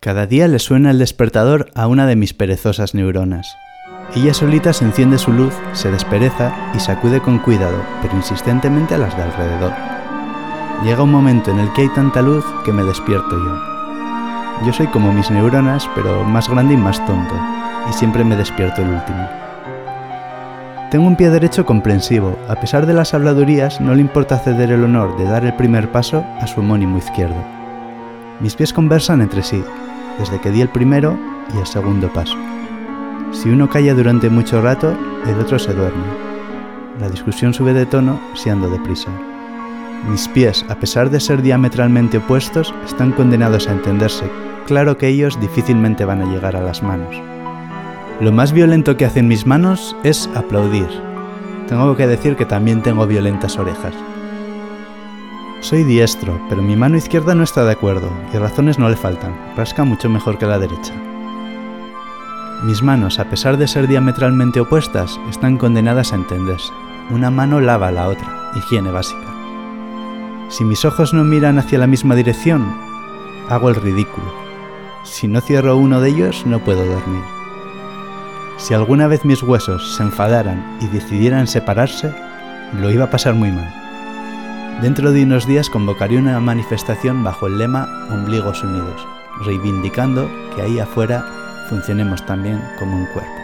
Cada día le suena el despertador a una de mis perezosas neuronas. Ella solita se enciende su luz, se despereza y sacude con cuidado, pero insistentemente a las de alrededor. Llega un momento en el que hay tanta luz que me despierto yo. Yo soy como mis neuronas, pero más grande y más tonto, y siempre me despierto el último. Tengo un pie derecho comprensivo. A pesar de las habladurías, no le importa ceder el honor de dar el primer paso a su homónimo izquierdo. Mis pies conversan entre sí, desde que di el primero y el segundo paso. Si uno calla durante mucho rato, el otro se duerme. La discusión sube de tono si ando deprisa. Mis pies, a pesar de ser diametralmente opuestos, están condenados a entenderse. Claro que ellos difícilmente van a llegar a las manos. Lo más violento que hacen mis manos es aplaudir. Tengo que decir que también tengo violentas orejas. Soy diestro, pero mi mano izquierda no está de acuerdo, y razones no le faltan. Rasca mucho mejor que la derecha. Mis manos, a pesar de ser diametralmente opuestas, están condenadas a entenderse. Una mano lava a la otra, higiene básica. Si mis ojos no miran hacia la misma dirección, hago el ridículo. Si no cierro uno de ellos, no puedo dormir. Si alguna vez mis huesos se enfadaran y decidieran separarse, lo iba a pasar muy mal. Dentro de unos días convocaré una manifestación bajo el lema Ombligos Unidos, reivindicando que ahí afuera funcionemos también como un cuerpo.